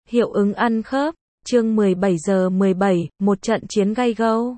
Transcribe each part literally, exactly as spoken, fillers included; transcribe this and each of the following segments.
Hiệu ứng ăn khớp, chương mười bảy giờ mười bảy, một trận chiến gay go.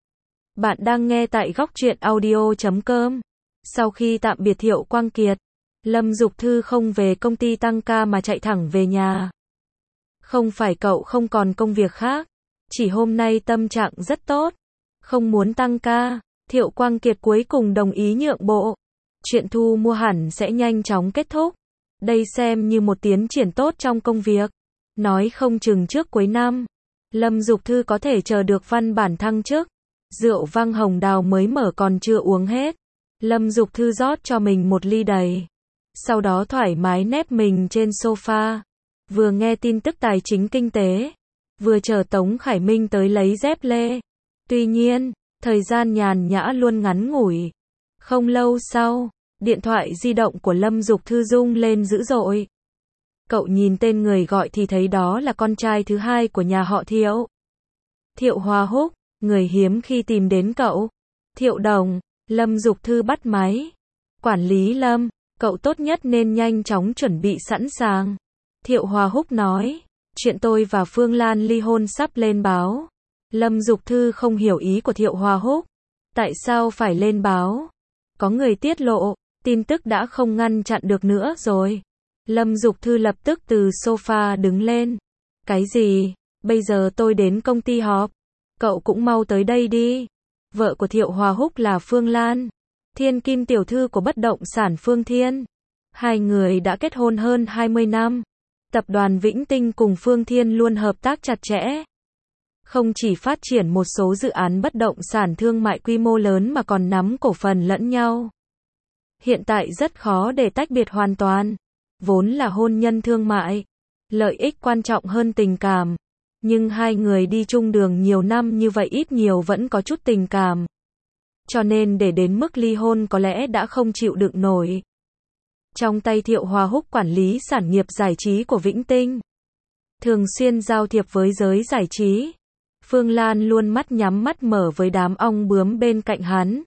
Bạn đang nghe tại góc truyện audio chấm com. Sau khi tạm biệt Thiệu Quang Kiệt, Lâm Dục Thư không về công ty tăng ca mà chạy thẳng về nhà. Không phải cậu không còn công việc khác, chỉ hôm nay tâm trạng rất tốt, không muốn tăng ca. Thiệu Quang Kiệt cuối cùng đồng ý nhượng bộ. Chuyện thu mua hẳn sẽ nhanh chóng kết thúc. Đây xem như một tiến triển tốt trong công việc. Nói không chừng trước cuối năm, Lâm Dục Thư có thể chờ được văn bản thăng chức. Rượu vang hồng đào mới mở còn chưa uống hết. Lâm Dục Thư rót cho mình một ly đầy. Sau đó thoải mái nép mình trên sofa. Vừa nghe tin tức tài chính kinh tế, vừa chờ Tống Khải Minh tới lấy dép lê. Tuy nhiên, thời gian nhàn nhã luôn ngắn ngủi. Không lâu sau, điện thoại di động của Lâm Dục Thư rung lên dữ dội. Cậu nhìn tên người gọi thì thấy đó là con trai thứ hai của nhà họ Thiệu. Thiệu Hoa Húc, người hiếm khi tìm đến cậu. Thiệu Đồng, Lâm Dục Thư bắt máy. Quản lý Lâm, cậu tốt nhất nên nhanh chóng chuẩn bị sẵn sàng. Thiệu Hoa Húc nói, chuyện tôi và Phương Lan ly hôn sắp lên báo. Lâm Dục Thư không hiểu ý của Thiệu Hoa Húc. Tại sao phải lên báo? Có người tiết lộ, tin tức đã không ngăn chặn được nữa rồi. Lâm Dục Thư lập tức từ sofa đứng lên. Cái gì? Bây giờ tôi đến công ty họp. Cậu cũng mau tới đây đi. Vợ của Thiệu Hoa Húc là Phương Lan, thiên kim tiểu thư của bất động sản Phương Thiên. Hai người đã kết hôn hơn hai mươi năm. Tập đoàn Vĩnh Tinh cùng Phương Thiên luôn hợp tác chặt chẽ. Không chỉ phát triển một số dự án bất động sản thương mại quy mô lớn mà còn nắm cổ phần lẫn nhau. Hiện tại rất khó để tách biệt hoàn toàn. Vốn là hôn nhân thương mại, lợi ích quan trọng hơn tình cảm. Nhưng hai người đi chung đường nhiều năm như vậy ít nhiều vẫn có chút tình cảm. Cho nên để đến mức ly hôn có lẽ đã không chịu đựng nổi. Trong tay Thiệu Hoa Húc quản lý sản nghiệp giải trí của Vĩnh Tinh, thường xuyên giao thiệp với giới giải trí. Phương Lan luôn mắt nhắm mắt mở với đám ong bướm bên cạnh hắn.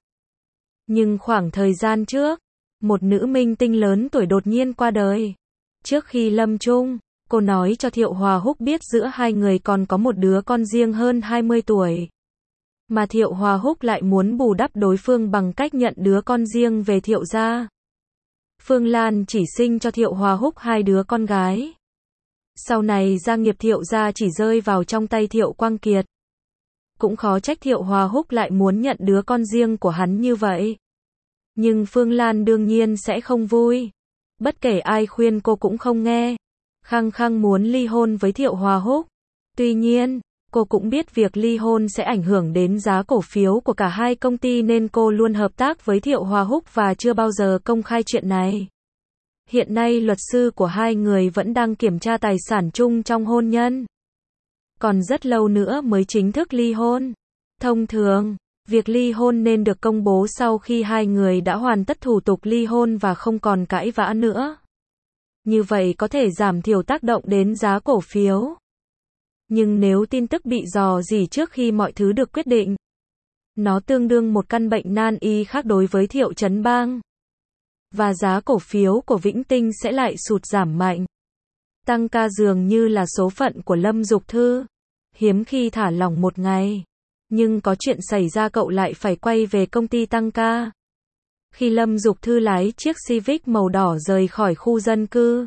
Nhưng khoảng thời gian trước, một nữ minh tinh lớn tuổi đột nhiên qua đời. Trước khi lâm chung, cô nói cho Thiệu Hoa Húc biết giữa hai người còn có một đứa con riêng hơn hai mươi tuổi. Mà Thiệu Hoa Húc lại muốn bù đắp đối phương bằng cách nhận đứa con riêng về Thiệu gia. Phương Lan chỉ sinh cho Thiệu Hoa Húc hai đứa con gái. Sau này gia nghiệp Thiệu gia chỉ rơi vào trong tay Thiệu Quang Kiệt. Cũng khó trách Thiệu Hoa Húc lại muốn nhận đứa con riêng của hắn như vậy. Nhưng Phương Lan đương nhiên sẽ không vui. Bất kể ai khuyên cô cũng không nghe. Khăng khăng muốn ly hôn với Thiệu Hoa Húc. Tuy nhiên, cô cũng biết việc ly hôn sẽ ảnh hưởng đến giá cổ phiếu của cả hai công ty nên cô luôn hợp tác với Thiệu Hoa Húc và chưa bao giờ công khai chuyện này. Hiện nay luật sư của hai người vẫn đang kiểm tra tài sản chung trong hôn nhân. Còn rất lâu nữa mới chính thức ly hôn. Thông thường, việc ly hôn nên được công bố sau khi hai người đã hoàn tất thủ tục ly hôn và không còn cãi vã nữa. Như vậy có thể giảm thiểu tác động đến giá cổ phiếu. Nhưng nếu tin tức bị rò rỉ trước khi mọi thứ được quyết định, nó tương đương một căn bệnh nan y khác đối với Thiệu Trấn Bang. Và giá cổ phiếu của Vĩnh Tinh sẽ lại sụt giảm mạnh. Tăng ca dường như là số phận của Lâm Dục Thư. Hiếm khi thả lỏng một ngày. Nhưng có chuyện xảy ra cậu lại phải quay về công ty tăng ca. Khi Lâm Dục Thư lái chiếc Civic màu đỏ rời khỏi khu dân cư,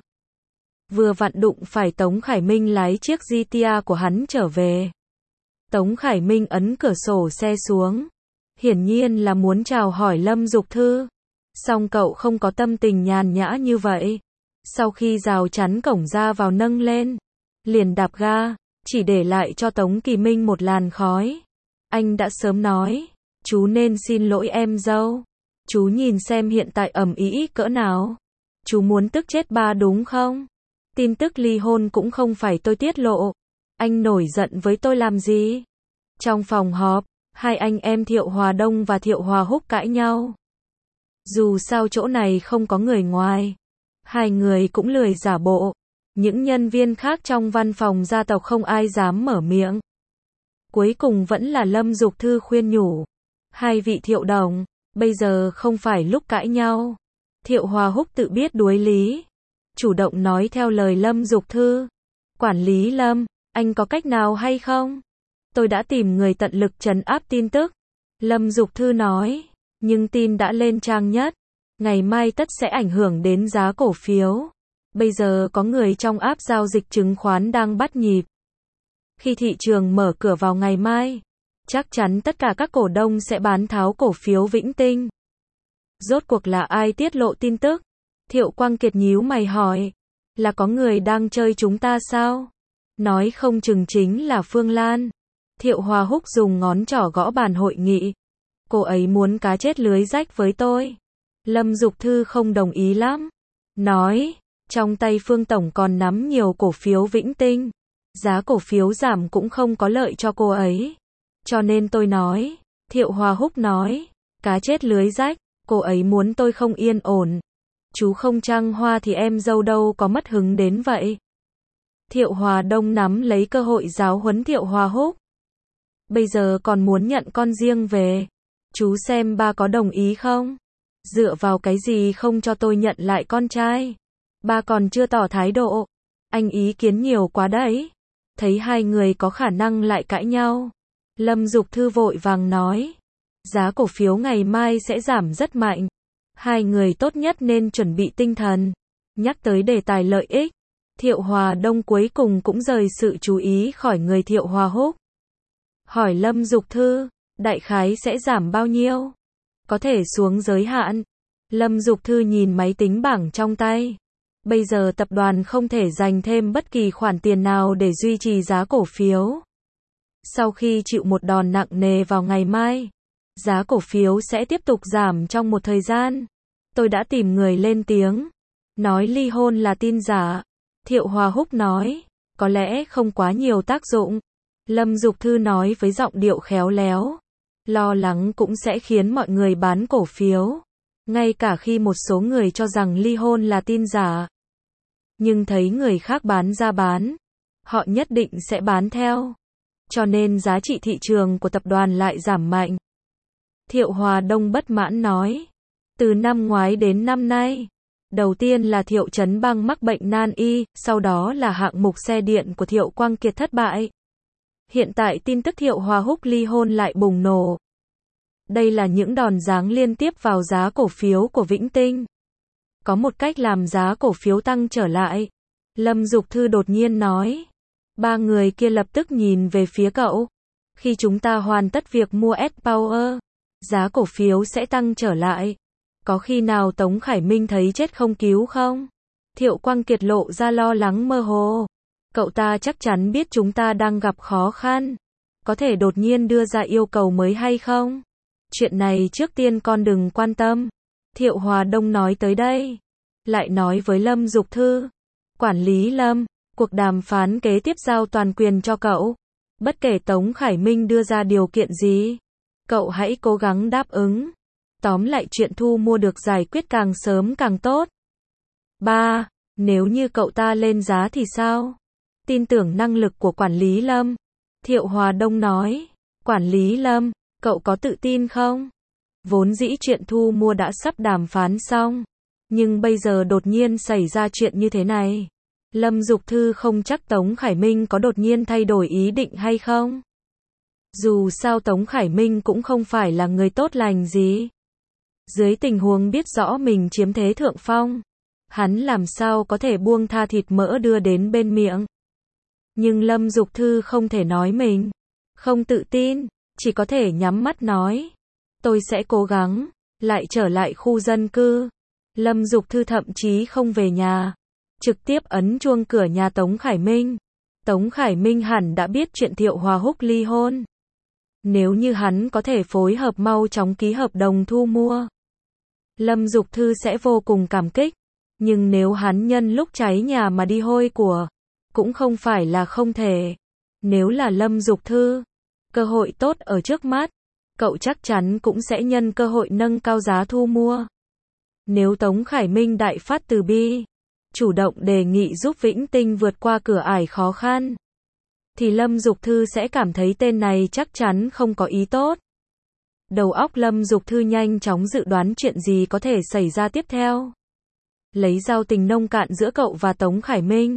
vừa vặn đụng phải Tống Khải Minh lái chiếc giê tê a của hắn trở về. Tống Khải Minh ấn cửa sổ xe xuống. Hiển nhiên là muốn chào hỏi Lâm Dục Thư. Song cậu không có tâm tình nhàn nhã như vậy. Sau khi rào chắn cổng ra vào nâng lên, liền đạp ga, chỉ để lại cho Tống Kỳ Minh một làn khói. Anh đã sớm nói, chú nên xin lỗi em dâu. Chú nhìn xem hiện tại ầm ĩ cỡ nào. Chú muốn tức chết ba đúng không? Tin tức ly hôn cũng không phải tôi tiết lộ. Anh nổi giận với tôi làm gì? Trong phòng họp, hai anh em Thiệu Hòa Đông và Thiệu Hoa Húc cãi nhau. Dù sao chỗ này không có người ngoài, hai người cũng lười giả bộ. Những nhân viên khác trong văn phòng gia tộc không ai dám mở miệng. Cuối cùng vẫn là Lâm Dục Thư khuyên nhủ. Hai vị Thiệu đồng, bây giờ không phải lúc cãi nhau. Thiệu Hoa Húc tự biết đuối lý, chủ động nói theo lời Lâm Dục Thư. Quản lý Lâm, anh có cách nào hay không? Tôi đã tìm người tận lực trấn áp tin tức. Lâm Dục Thư nói, nhưng tin đã lên trang nhất. Ngày mai tất sẽ ảnh hưởng đến giá cổ phiếu. Bây giờ có người trong app giao dịch chứng khoán đang bắt nhịp. Khi thị trường mở cửa vào ngày mai, chắc chắn tất cả các cổ đông sẽ bán tháo cổ phiếu Vĩnh Tinh. Rốt cuộc là ai tiết lộ tin tức? Thiệu Quang Kiệt nhíu mày hỏi, là có người đang chơi chúng ta sao? Nói không chừng chính là Phương Lan. Thiệu Hòa Húc dùng ngón trỏ gõ bàn hội nghị. Cô ấy muốn cá chết lưới rách với tôi. Lâm Dục Thư không đồng ý lắm. Nói, trong tay Phương Tổng còn nắm nhiều cổ phiếu Vĩnh Tinh. Giá cổ phiếu giảm cũng không có lợi cho cô ấy. Cho nên tôi nói, Thiệu Hòa Húc nói, cá chết lưới rách, cô ấy muốn tôi không yên ổn. Chú không trăng hoa thì em dâu đâu có mất hứng đến vậy. Thiệu Hòa Đông nắm lấy cơ hội giáo huấn Thiệu Hòa Húc. Bây giờ còn muốn nhận con riêng về. Chú xem ba có đồng ý không? Dựa vào cái gì không cho tôi nhận lại con trai? Ba còn chưa tỏ thái độ. Anh ý kiến nhiều quá đấy. Thấy hai người có khả năng lại cãi nhau. Lâm Dục Thư vội vàng nói. Giá cổ phiếu ngày mai sẽ giảm rất mạnh. Hai người tốt nhất nên chuẩn bị tinh thần. Nhắc tới đề tài lợi ích. Thiệu Hòa Đông cuối cùng cũng rời sự chú ý khỏi người Thiệu Hòa Húc. Hỏi Lâm Dục Thư, đại khái sẽ giảm bao nhiêu? Có thể xuống giới hạn. Lâm Dục Thư nhìn máy tính bảng trong tay. Bây giờ tập đoàn không thể dành thêm bất kỳ khoản tiền nào để duy trì giá cổ phiếu. Sau khi chịu một đòn nặng nề vào ngày mai, giá cổ phiếu sẽ tiếp tục giảm trong một thời gian. Tôi đã tìm người lên tiếng. Nói ly hôn là tin giả. Thiệu Hòa Húc nói, có lẽ không quá nhiều tác dụng. Lâm Dục Thư nói với giọng điệu khéo léo. Lo lắng cũng sẽ khiến mọi người bán cổ phiếu. Ngay cả khi một số người cho rằng ly hôn là tin giả. Nhưng thấy người khác bán ra bán. Họ nhất định sẽ bán theo. Cho nên giá trị thị trường của tập đoàn lại giảm mạnh. Thiệu Hòa Đông bất mãn nói. Từ năm ngoái đến năm nay. Đầu tiên là Thiệu Trấn Bang mắc bệnh nan y, sau đó là hạng mục xe điện của Thiệu Quang Kiệt thất bại. Hiện tại tin tức Thiệu Hòa Húc ly hôn lại bùng nổ. Đây là những đòn giáng liên tiếp vào giá cổ phiếu của Vĩnh Tinh. Có một cách làm giá cổ phiếu tăng trở lại. Lâm Dục Thư đột nhiên nói. Ba người kia lập tức nhìn về phía cậu. Khi chúng ta hoàn tất việc mua S-Power, giá cổ phiếu sẽ tăng trở lại. Có khi nào Tống Khải Minh thấy chết không cứu không? Thiệu Quang Kiệt lộ ra lo lắng mơ hồ. Cậu ta chắc chắn biết chúng ta đang gặp khó khăn. Có thể đột nhiên đưa ra yêu cầu mới hay không? Chuyện này trước tiên con đừng quan tâm. Thiệu Hòa Đông nói tới đây. Lại nói với Lâm Dục Thư. Quản lý Lâm, cuộc đàm phán kế tiếp giao toàn quyền cho cậu. Bất kể Tống Khải Minh đưa ra điều kiện gì, cậu hãy cố gắng đáp ứng. Tóm lại chuyện thu mua được giải quyết càng sớm càng tốt. ba. Nếu như cậu ta lên giá thì sao? Tin tưởng năng lực của quản lý Lâm. Thiệu Hòa Đông nói. Quản lý Lâm, cậu có tự tin không? Vốn dĩ chuyện thu mua đã sắp đàm phán xong. Nhưng bây giờ đột nhiên xảy ra chuyện như thế này. Lâm Dục Thư không chắc Tống Khải Minh có đột nhiên thay đổi ý định hay không. Dù sao Tống Khải Minh cũng không phải là người tốt lành gì. Dưới tình huống biết rõ mình chiếm thế thượng phong, hắn làm sao có thể buông tha thịt mỡ đưa đến bên miệng. Nhưng Lâm Dục Thư không thể nói mình không tự tin, chỉ có thể nhắm mắt nói. Tôi sẽ cố gắng. Lại trở lại khu dân cư. Lâm Dục Thư thậm chí không về nhà. Trực tiếp ấn chuông cửa nhà Tống Khải Minh. Tống Khải Minh hẳn đã biết chuyện Thiệu Hòa Húc ly hôn. Nếu như hắn có thể phối hợp mau chóng ký hợp đồng thu mua, Lâm Dục Thư sẽ vô cùng cảm kích. Nhưng nếu hắn nhân lúc cháy nhà mà đi hôi của, cũng không phải là không thể. Nếu là Lâm Dục Thư, cơ hội tốt ở trước mắt, cậu chắc chắn cũng sẽ nhân cơ hội nâng cao giá thu mua. Nếu Tống Khải Minh đại phát từ bi, chủ động đề nghị giúp Vĩnh Tinh vượt qua cửa ải khó khăn, thì Lâm Dục Thư sẽ cảm thấy tên này chắc chắn không có ý tốt. Đầu óc Lâm Dục Thư nhanh chóng dự đoán chuyện gì có thể xảy ra tiếp theo. Lấy giao tình nông cạn giữa cậu và Tống Khải Minh,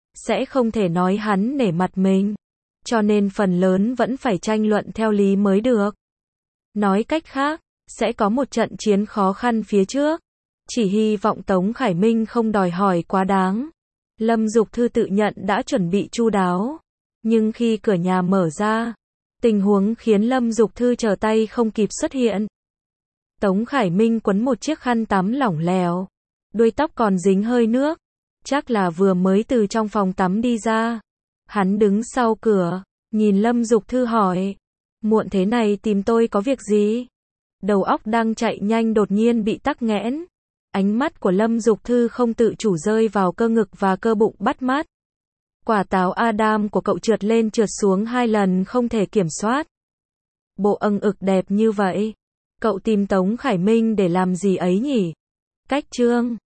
sẽ không thể nói hắn nể mặt mình. Cho nên phần lớn vẫn phải tranh luận theo lý mới được. Nói cách khác, sẽ có một trận chiến khó khăn phía trước. Chỉ hy vọng Tống Khải Minh không đòi hỏi quá đáng. Lâm Dục Thư tự nhận đã chuẩn bị chu đáo. Nhưng khi cửa nhà mở ra, tình huống khiến Lâm Dục Thư trở tay không kịp xuất hiện. Tống Khải Minh quấn một chiếc khăn tắm lỏng lẻo, đuôi tóc còn dính hơi nước, chắc là vừa mới từ trong phòng tắm đi ra. Hắn đứng sau cửa, nhìn Lâm Dục Thư hỏi, muộn thế này tìm tôi có việc gì? Đầu óc đang chạy nhanh đột nhiên bị tắc nghẽn. Ánh mắt của Lâm Dục Thư không tự chủ rơi vào cơ ngực và cơ bụng bắt mắt. Quả táo Adam của cậu trượt lên trượt xuống hai lần không thể kiểm soát. Bộ âng ực đẹp như vậy. Cậu tìm Tống Khải Minh để làm gì ấy nhỉ? Cách chương